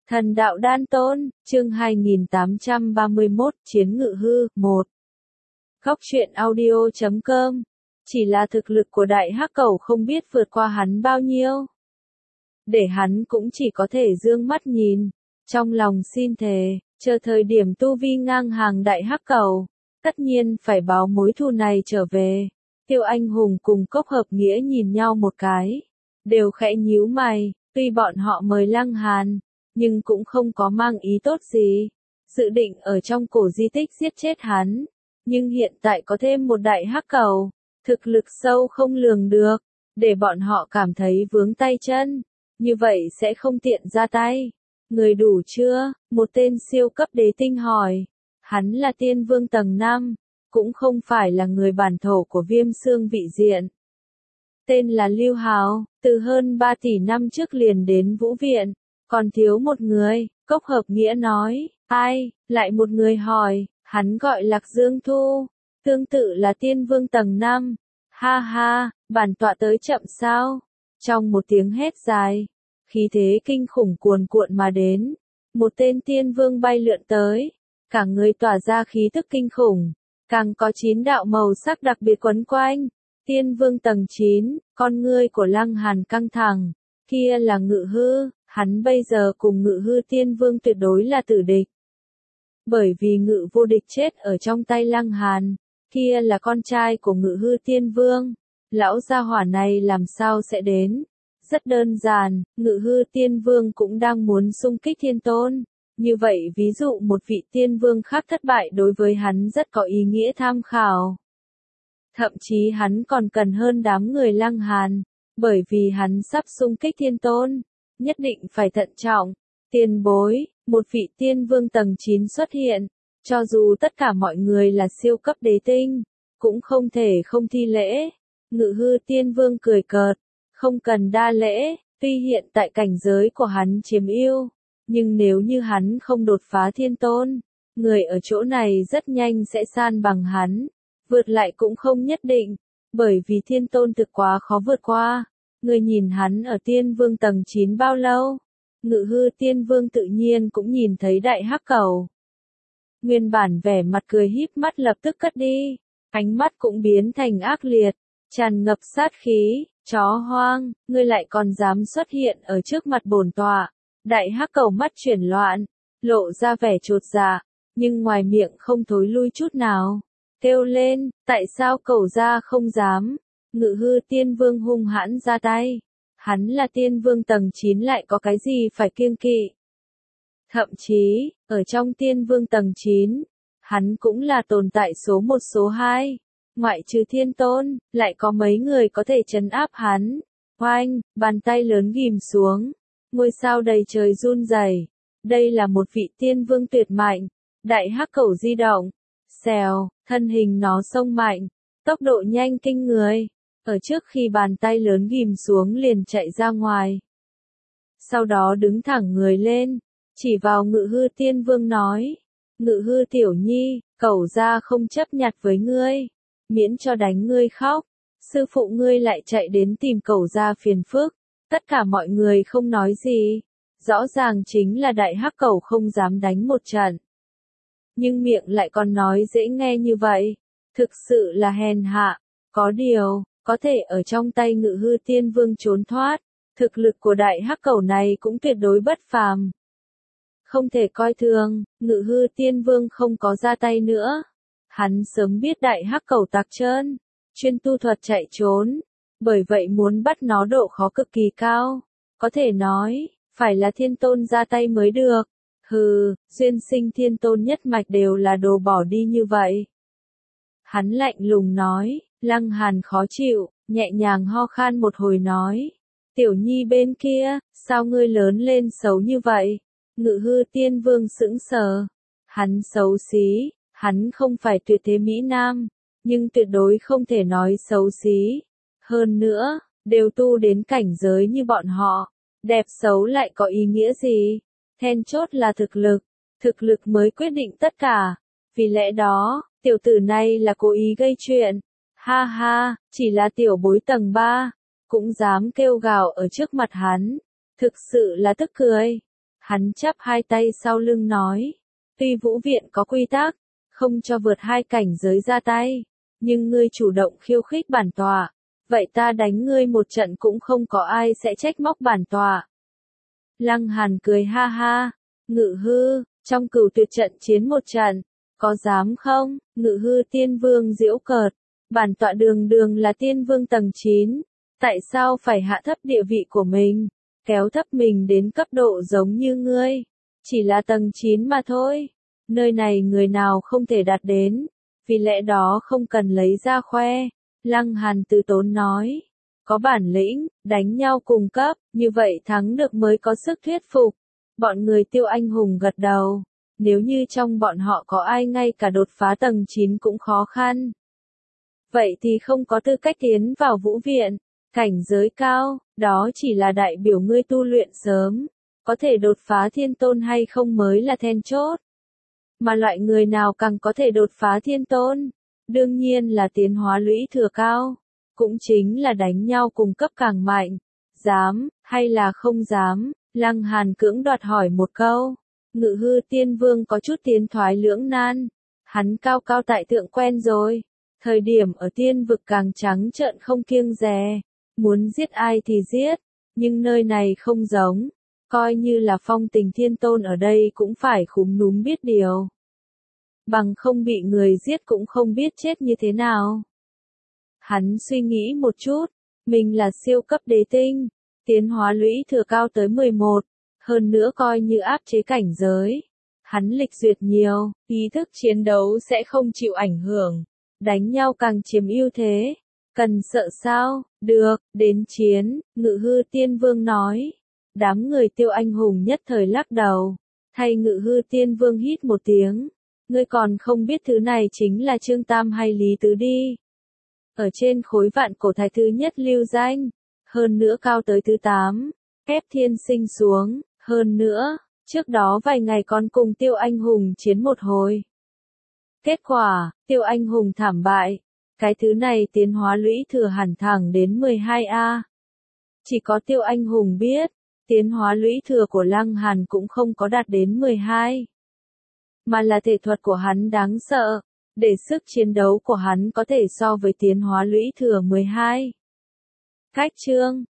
Thần đạo đan tôn, chương 2831, Chiến ngự hư, 1. Góc truyện audio.com. Chỉ là thực lực của đại hắc cẩu không biết vượt qua hắn bao nhiêu. Để hắn cũng chỉ có thể dương mắt nhìn, trong lòng xin thề, chờ thời điểm tu vi ngang hàng đại hắc cẩu, tất nhiên phải báo mối thù này trở về. Tiêu Anh Hùng cùng Cốc Hợp Nghĩa nhìn nhau một cái, đều khẽ nhíu mày, tuy bọn họ mời Lăng Hàn, nhưng cũng không có mang ý tốt gì, dự định ở trong cổ di tích giết chết hắn, nhưng hiện tại có thêm một đại hắc cẩu, thực lực sâu không lường được, để bọn họ cảm thấy vướng tay chân, như vậy sẽ không tiện ra tay. Người đủ chưa? Một tên siêu cấp đế tinh hỏi, hắn là tiên vương tầng 5, cũng không phải là người bản thổ của Viêm Xương vị diện. Tên là Lưu Hào, từ hơn 3 tỷ năm trước liền đến Vũ Viện, còn thiếu một người, Cốc Hợp Nghĩa nói, ai, lại một người hỏi, hắn gọi Lạc Dương Thu, tương tự là tiên vương tầng 5, ha ha, bản tọa tới chậm sao, trong một tiếng hét dài, khí thế kinh khủng cuồn cuộn mà đến, một tên tiên vương bay lượn tới, cả người tỏa ra khí tức kinh khủng, càng có 9 đạo màu sắc đặc biệt quấn quanh, tiên vương tầng 9, con ngươi của Lăng Hàn căng thẳng, kia là Ngự Hư. Hắn bây giờ cùng Ngự Hư tiên vương tuyệt đối là tử địch. Bởi vì Ngự Vô Địch chết ở trong tay Lăng Hàn, kia là con trai của Ngự Hư tiên vương. Lão gia hỏa này làm sao sẽ đến? Rất đơn giản, Ngự Hư tiên vương cũng đang muốn xung kích thiên tôn. Như vậy ví dụ một vị tiên vương khác thất bại đối với hắn rất có ý nghĩa tham khảo. Thậm chí hắn còn cần hơn đám người Lăng Hàn, bởi vì hắn sắp xung kích thiên tôn. Nhất định phải thận trọng. Tiền bối, một vị tiên vương tầng 9 xuất hiện, cho dù tất cả mọi người là siêu cấp đế tinh, cũng không thể không thi lễ. Ngự Hư tiên vương cười cợt, không cần đa lễ, tuy hiện tại cảnh giới của hắn chiếm ưu, nhưng nếu như hắn không đột phá thiên tôn, người ở chỗ này rất nhanh sẽ san bằng hắn, vượt lại cũng không nhất định, bởi vì thiên tôn thực quá khó vượt qua. Người nhìn hắn ở tiên vương tầng 9 bao lâu? Ngự Hư tiên vương tự nhiên cũng nhìn thấy đại hắc cẩu. Nguyên bản vẻ mặt cười híp mắt lập tức cất đi, ánh mắt cũng biến thành ác liệt, tràn ngập sát khí, chó hoang, ngươi lại còn dám xuất hiện ở trước mặt bổn tọa. Đại hắc cẩu mắt chuyển loạn, lộ ra vẻ chột dạ, nhưng ngoài miệng không thối lui chút nào. Kêu lên, tại sao cẩu gia không dám? Ngự Hư tiên vương hung hãn ra tay. Hắn là tiên vương tầng 9 lại có cái gì phải kiêng kỵ. Thậm chí, ở trong tiên vương tầng 9, hắn cũng là tồn tại số 1 số 2. Ngoại trừ thiên tôn, lại có mấy người có thể trấn áp hắn. Oanh, bàn tay lớn ghim xuống. Ngôi sao đầy trời run rẩy. Đây là một vị tiên vương tuyệt mạnh. Đại hắc cẩu di động. Xèo, thân hình nó xông mạnh. Tốc độ nhanh kinh người. Ở trước khi bàn tay lớn ghim xuống liền chạy ra ngoài. Sau đó đứng thẳng người lên, chỉ vào Ngự Hư tiên vương nói, Ngự Hư tiểu nhi, cẩu gia không chấp nhặt với ngươi, miễn cho đánh ngươi khóc, sư phụ ngươi lại chạy đến tìm cẩu gia phiền phức, tất cả mọi người không nói gì, rõ ràng chính là đại hắc cẩu không dám đánh một trận. Nhưng miệng lại còn nói dễ nghe như vậy, thực sự là hèn hạ, có điều, có thể ở trong tay Ngự Hư tiên vương trốn thoát, thực lực của đại hắc cẩu này cũng tuyệt đối bất phàm. Không thể coi thường, Ngự Hư tiên vương không có ra tay nữa. Hắn sớm biết đại hắc cẩu tạc trơn, chuyên tu thuật chạy trốn, bởi vậy muốn bắt nó độ khó cực kỳ cao. Có thể nói, phải là thiên tôn ra tay mới được. Hừ, duyên sinh thiên tôn nhất mạch đều là đồ bỏ đi như vậy. Hắn lạnh lùng nói. Lăng Hàn khó chịu, nhẹ nhàng ho khan một hồi nói. Tiểu nhi bên kia, sao ngươi lớn lên xấu như vậy? Ngự Hư tiên vương sững sờ. Hắn xấu xí, hắn không phải tuyệt thế mỹ nam, nhưng tuyệt đối không thể nói xấu xí. Hơn nữa, đều tu đến cảnh giới như bọn họ. Đẹp xấu lại có ý nghĩa gì? Then chốt là thực lực mới quyết định tất cả. Vì lẽ đó, tiểu tử này là cố ý gây chuyện. Ha ha, chỉ là tiểu bối tầng 3, cũng dám kêu gào ở trước mặt hắn, thực sự là tức cười. Hắn chắp hai tay sau lưng nói, tuy vũ viện có quy tắc, không cho vượt hai cảnh giới ra tay, nhưng ngươi chủ động khiêu khích bản tọa, vậy ta đánh ngươi một trận cũng không có ai sẽ trách móc bản tọa. Lăng Hàn cười ha ha, Ngự Hư, trong Cửu Tuyệt trận chiến một trận, có dám không? Ngự Hư Tiên Vương giễu cợt, bản tọa đường đường là Tiên Vương tầng 9, tại sao phải hạ thấp địa vị của mình, kéo thấp mình đến cấp độ giống như ngươi, chỉ là tầng 9 mà thôi, nơi này người nào không thể đạt đến, vì lẽ đó không cần lấy ra khoe. Lăng Hàn từ tốn nói, có bản lĩnh, đánh nhau cùng cấp, như vậy thắng được mới có sức thuyết phục. Bọn người Tiêu Anh Hùng gật đầu, nếu như trong bọn họ có ai ngay cả đột phá tầng 9 cũng khó khăn. Vậy thì không có tư cách tiến vào vũ viện, cảnh giới cao, đó chỉ là đại biểu ngươi tu luyện sớm, có thể đột phá thiên tôn hay không mới là then chốt. Mà loại người nào càng có thể đột phá thiên tôn, đương nhiên là tiến hóa lũy thừa cao, cũng chính là đánh nhau cùng cấp càng mạnh. Dám, hay là không dám? Lăng Hàn cưỡng đoạt hỏi một câu. Ngự Hư Tiên Vương có chút tiến thoái lưỡng nan. Hắn cao cao tại thượng quen rồi. Thời điểm ở tiên vực càng trắng trợn không kiêng dè. Muốn giết ai thì giết. Nhưng nơi này không giống. Coi như là phong tình thiên tôn ở đây cũng phải khúm núm biết điều. Bằng không bị người giết cũng không biết chết như thế nào. Hắn suy nghĩ một chút. Mình là siêu cấp đế tinh. Tiến hóa lũy thừa cao tới 11, hơn nữa coi như áp chế cảnh giới. Hắn lịch duyệt nhiều, ý thức chiến đấu sẽ không chịu ảnh hưởng, đánh nhau càng chiếm ưu thế. Cần sợ sao? Được, đến chiến, Ngự Hư Tiên Vương nói. Đám người Tiêu Anh Hùng nhất thời lắc đầu, thay Ngự Hư Tiên Vương hít một tiếng. Ngươi còn không biết thứ này chính là Trương Tam hay Lý Tứ đi. Ở trên khối vạn cổ thái thứ nhất lưu danh. Hơn nữa cao tới thứ 8, ép thiên sinh xuống, hơn nữa, trước đó vài ngày còn cùng Tiêu Anh Hùng chiến một hồi. Kết quả, Tiêu Anh Hùng thảm bại, cái thứ này tiến hóa lũy thừa hẳn thẳng đến 12A. Chỉ có Tiêu Anh Hùng biết, tiến hóa lũy thừa của Lăng Hàn cũng không có đạt đến 12. Mà là thể thuật của hắn đáng sợ, để sức chiến đấu của hắn có thể so với tiến hóa lũy thừa 12. Cách chương